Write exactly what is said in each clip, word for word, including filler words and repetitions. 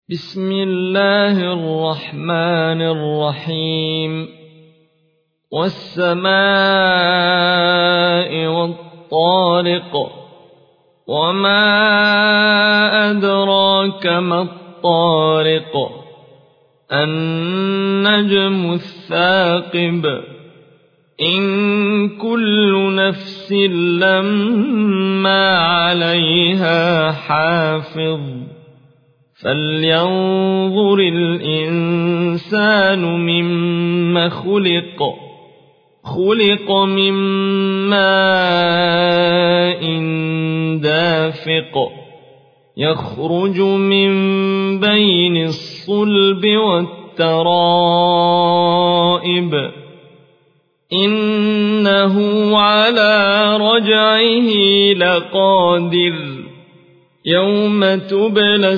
بسم الله الرحمن الرحيم والسماء والطارق وما أدراك ما الطارق النجم الثاقب إن كل نفس لما عليها حافظ فلينظر الإنسان مما خلق خلق من ماء دافق يخرج من بين الصلب والترائب إنه على رجعه لقادر يوم تبلى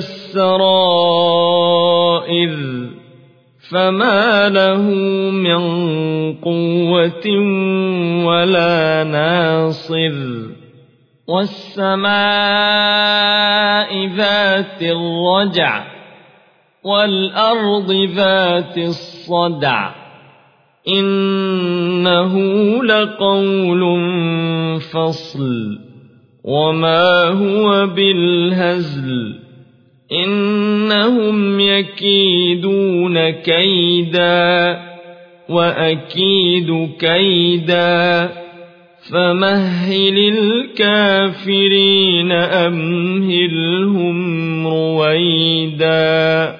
السرائر فما له من قوة ولا ناصر والسماء ذات الرجع والأرض ذات الصدع إنه لقول فصل وما هو بالهزل إنهم يكيدون كيدا وأكيد كيدا فمهل الكافرين أمهلهم رويدا.